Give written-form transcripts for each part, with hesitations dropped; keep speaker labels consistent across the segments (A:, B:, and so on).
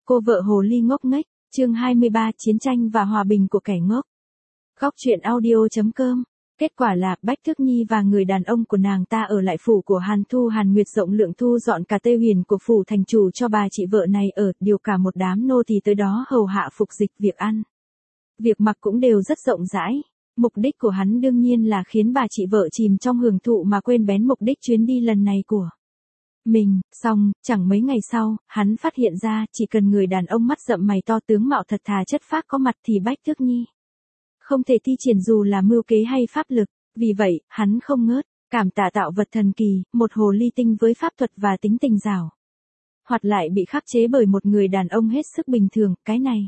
A: Cô vợ hồ ly ngốc nghếch, chương 23 chiến tranh và hòa bình của kẻ ngốc. Góc truyện audio.com. Kết quả là Bách Thước Nhi và người đàn ông của nàng ta ở lại phủ của Hàn Thu Hàn Nguyệt rộng lượng thu dọn cả Tê Huyền của phủ thành chủ cho bà chị vợ này ở, điều cả một đám nô tỳ tới đó hầu hạ phục dịch, việc ăn, việc mặc cũng đều rất rộng rãi. Mục đích của hắn đương nhiên là khiến bà chị vợ chìm trong hưởng thụ mà quên bén mục đích chuyến đi lần này của mình. Xong, chẳng mấy ngày sau, hắn phát hiện ra chỉ cần người đàn ông mắt rậm mày to tướng mạo thật thà chất phác có mặt thì Bách Thước Nhi không thể thi triển dù là mưu kế hay pháp lực. Vì vậy, hắn không ngớt cảm tạ tạo vật thần kỳ, một hồ ly tinh với pháp thuật và tính tình giảo hoạt lại bị khắc chế bởi một người đàn ông hết sức bình thường. Cái này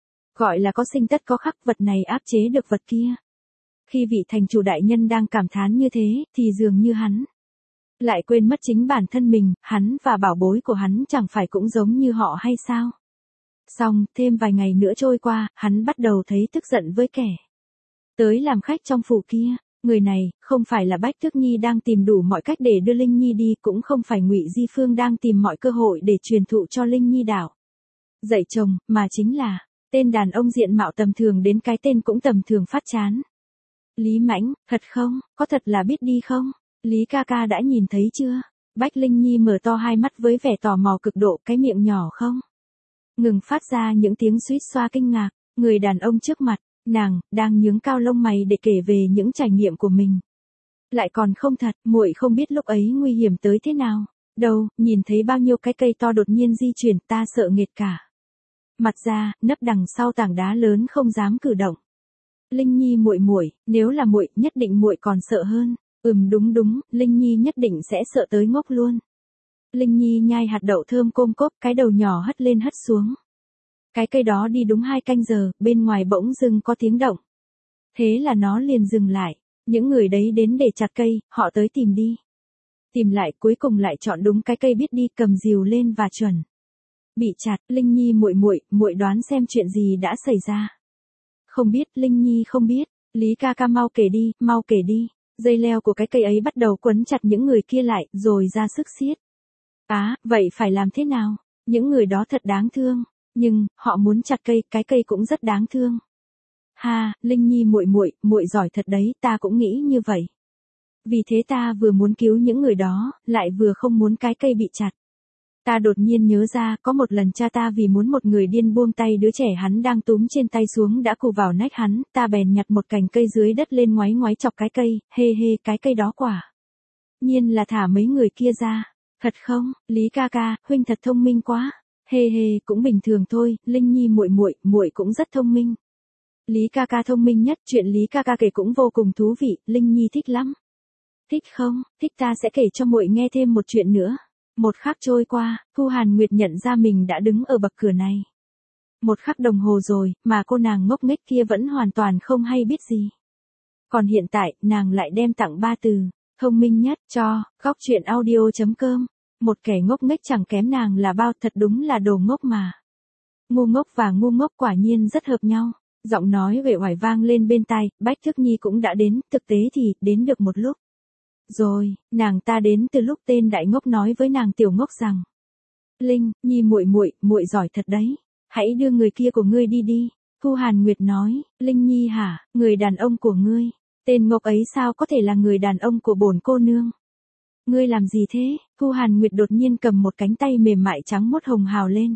A: gọi là có sinh tất có khắc, vật này áp chế được vật kia. Khi vị thành chủ đại nhân đang cảm thán như thế, thì dường như hắn lại quên mất chính bản thân mình, hắn và bảo bối của hắn chẳng phải cũng giống như họ hay sao? Xong, thêm vài ngày nữa trôi qua, hắn bắt đầu thấy tức giận với kẻ tới làm khách trong phủ kia. Người này, không phải là Bách Thước Nhi đang tìm đủ mọi cách để đưa Linh Nhi đi, cũng không phải Ngụy Di Phương đang tìm mọi cơ hội để truyền thụ cho Linh Nhi đạo dạy chồng, mà chính là tên đàn ông diện mạo tầm thường đến cái tên cũng tầm thường phát chán. Lý Mãnh. Thật không? Có thật là biết đi không? Lý ca ca đã nhìn thấy chưa? Bách Linh Nhi mở to hai mắt với vẻ tò mò cực độ, cái miệng nhỏ không ngừng phát ra những tiếng suýt xoa kinh ngạc. Người đàn ông trước mặt nàng đang nhướng cao lông mày để kể về những trải nghiệm của mình. Lại còn không thật, muội không biết lúc ấy nguy hiểm tới thế nào đâu, nhìn thấy bao nhiêu cái cây to đột nhiên di chuyển, ta sợ nghẹt cả mặt ra, nấp đằng sau tảng đá lớn không dám cử động. Linh Nhi muội, nếu là muội, nhất định muội còn sợ hơn. Đúng, Linh Nhi nhất định sẽ sợ tới ngốc luôn. Linh Nhi nhai hạt đậu thơm côm cốp, cái đầu nhỏ hất lên hất xuống. Cái cây đó đi đúng 2 canh giờ, bên ngoài bỗng dưng có tiếng động. Thế là nó liền dừng lại. Những người đấy đến để chặt cây, họ tới tìm đi tìm lại, cuối cùng lại chọn đúng cái cây biết đi, cầm rìu lên và chuẩn bị chặt. Linh Nhi muội đoán xem chuyện gì đã xảy ra. Không biết, Linh Nhi không biết. Lý ca ca mau kể đi. Dây leo của cái cây ấy bắt đầu quấn chặt những người kia lại, rồi ra sức siết. Vậy phải làm thế nào? Những người đó thật đáng thương, nhưng họ muốn chặt cây, cái cây cũng rất đáng thương. Ha, Linh Nhi muội giỏi thật đấy, ta cũng nghĩ như vậy. Vì thế ta vừa muốn cứu những người đó, lại vừa không muốn cái cây bị chặt. Ta đột nhiên nhớ ra, có một lần cha ta vì muốn một người điên buông tay đứa trẻ hắn đang túm trên tay xuống đã cù vào nách hắn, ta bèn nhặt một cành cây dưới đất lên ngoáy chọc cái cây, cái cây đó quả nhiên là thả mấy người kia ra. Thật không? Lý ca ca, huynh thật thông minh quá. Cũng bình thường thôi, Linh Nhi muội cũng rất thông minh. Lý ca ca thông minh nhất, chuyện Lý ca ca kể cũng vô cùng thú vị, Linh Nhi thích lắm. Thích không? Thích, ta sẽ kể cho muội nghe thêm một chuyện nữa. Một khắc trôi qua, Thu Hàn Nguyệt nhận ra mình đã đứng ở bậc cửa này 1 khắc đồng hồ rồi, mà cô nàng ngốc nghếch kia vẫn hoàn toàn không hay biết gì. Còn hiện tại, nàng lại đem tặng 3 từ thông minh nhất cho góc truyện audio.com. Một kẻ ngốc nghếch chẳng kém nàng là bao, thật đúng là đồ ngốc mà. Ngu ngốc và ngu ngốc quả nhiên rất hợp nhau. Giọng nói uể oải vang lên bên tai, Bách Thước Nhi cũng đã đến, thực tế thì đến được một lúc rồi. Nàng ta đến từ lúc tên đại ngốc nói với nàng tiểu ngốc rằng: Linh Nhi muội giỏi thật đấy, hãy đưa người kia của ngươi đi. Thu Hàn Nguyệt nói: Linh Nhi hả? Người đàn ông của ngươi? Tên ngốc ấy sao có thể là người đàn ông của bổn cô nương? Ngươi làm gì thế? Thu Hàn Nguyệt đột nhiên cầm một cánh tay mềm mại trắng mốt hồng hào lên.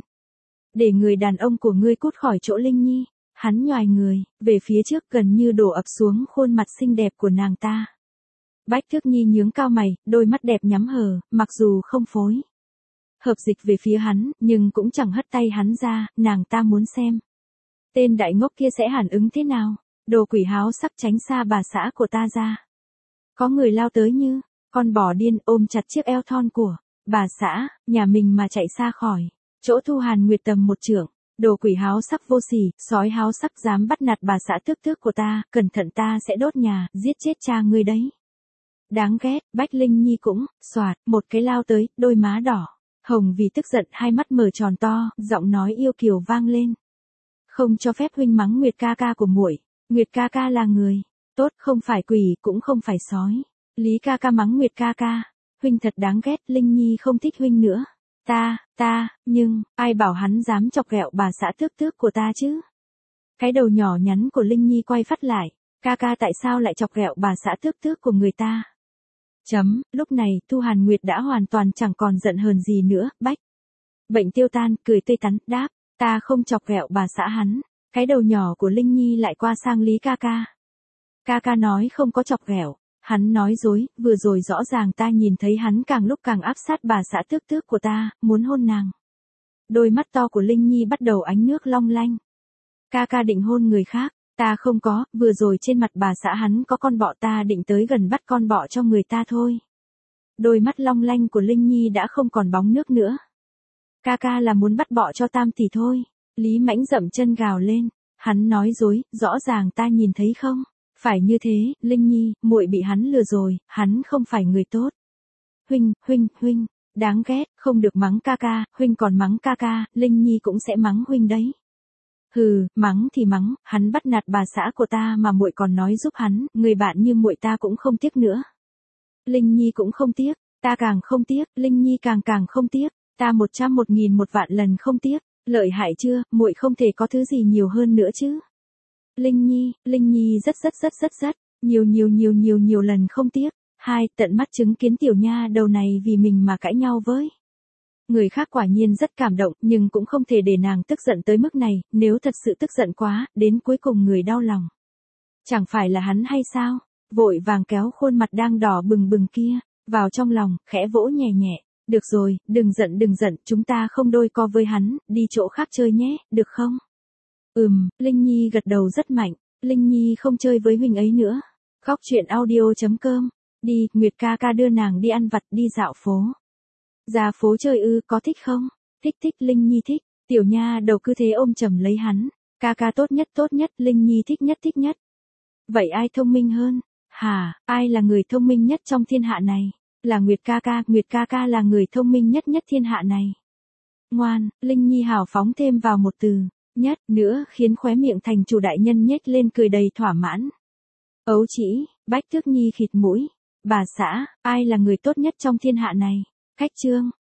A: Để người đàn ông của ngươi cút khỏi chỗ Linh Nhi. Hắn nhoài người về phía trước, gần như đổ ập xuống khuôn mặt xinh đẹp của nàng ta. Bách Thước Nhi nhướng cao mày, đôi mắt đẹp nhắm hờ, mặc dù không phối hợp dịch về phía hắn, nhưng cũng chẳng hất tay hắn ra, nàng ta muốn xem tên đại ngốc kia sẽ phản ứng thế nào. Đồ quỷ háo sắc, tránh xa bà xã của ta ra. Có người lao tới như con bò điên, ôm chặt chiếc eo thon của bà xã nhà mình mà chạy xa khỏi chỗ Thu Hàn Nguyệt tầm 1 trượng. Đồ quỷ háo sắc vô sỉ, sói háo sắc, dám bắt nạt bà xã tước của ta, cẩn thận ta sẽ đốt nhà, giết chết cha ngươi đấy. Đáng ghét. Bách Linh Nhi cũng xoạt một cái lao tới, đôi má đỏ hồng vì tức giận, hai mắt mở tròn to, giọng nói yêu kiều vang lên: Không cho phép huynh mắng Nguyệt ca ca của muội. Nguyệt ca ca là người tốt, không phải quỷ, cũng không phải sói. Lý ca ca mắng Nguyệt ca ca, huynh thật đáng ghét, Linh Nhi không thích huynh nữa. Nhưng, ai bảo hắn dám chọc ghẹo bà xã tước tước của ta chứ? Cái đầu nhỏ nhắn của Linh Nhi quay phát lại, ca tại sao lại chọc ghẹo bà xã tước tước của người ta? Lúc này Thu Hàn Nguyệt đã hoàn toàn chẳng còn giận hờn gì nữa, bách. Bệnh tiêu tan, cười tươi tắn, đáp, ta không chọc ghẹo bà xã hắn. Cái đầu nhỏ của Linh Nhi lại qua sang Lý ca ca. Ca nói không có chọc ghẹo, hắn nói dối, vừa rồi rõ ràng ta nhìn thấy hắn càng lúc càng áp sát bà xã tước tước của ta, muốn hôn nàng. Đôi mắt to của Linh Nhi bắt đầu ánh nước long lanh. Ca định hôn người khác, ta không có, vừa rồi trên mặt bà xã hắn có con bọ, ta định tới gần bắt con bọ cho người ta thôi. Đôi mắt long lanh của Linh Nhi đã không còn bóng nước nữa. Ca là muốn bắt bọ cho Tam tỷ thôi. Lý Mãnh dậm chân gào lên, hắn nói dối, rõ ràng ta nhìn thấy không? Phải như thế, Linh Nhi, muội bị hắn lừa rồi, hắn không phải người tốt. Huynh, đáng ghét, không được mắng ca, huynh còn mắng ca, Linh Nhi cũng sẽ mắng huynh đấy. Hừ, mắng thì mắng, hắn bắt nạt bà xã của ta mà muội còn nói giúp hắn, người bạn như muội ta cũng không tiếc nữa. Linh Nhi cũng không tiếc, ta càng không tiếc, Linh Nhi càng không tiếc, ta 100.000 một vạn lần không tiếc, lợi hại chưa, muội không thể có thứ gì nhiều hơn nữa chứ. Linh Nhi rất nhiều lần không tiếc. Tận mắt chứng kiến tiểu nha đầu này vì mình mà cãi nhau với người khác, quả nhiên rất cảm động, nhưng cũng không thể để nàng tức giận tới mức này, nếu thật sự tức giận quá, đến cuối cùng người đau lòng chẳng phải là hắn hay sao? Vội vàng kéo khuôn mặt đang đỏ bừng kia vào trong lòng, khẽ vỗ nhẹ. Được rồi, đừng giận, chúng ta không đôi co với hắn, đi chỗ khác chơi nhé, được không? Linh Nhi gật đầu rất mạnh, Linh Nhi không chơi với huynh ấy nữa. Góc truyện audio.com, đi, Nguyệt ca đưa nàng đi ăn vặt, đi dạo phố. Ra phố chơi ư, có thích không? Thích, Linh Nhi thích, tiểu nha đầu cứ thế ôm chầm lấy hắn. Ca tốt nhất, Linh Nhi thích nhất. Vậy ai thông minh hơn? Hả, ai là người thông minh nhất trong thiên hạ này? Là Nguyệt ca là người thông minh nhất thiên hạ này. Ngoan, Linh Nhi hào phóng thêm vào một từ, nhất nữa, khiến khóe miệng thành chủ đại nhân nhếch lên cười đầy thỏa mãn. Ấu chỉ, Bách Tước Nhi khịt mũi. Bà xã, ai là người tốt nhất trong thiên hạ này? Khách trương,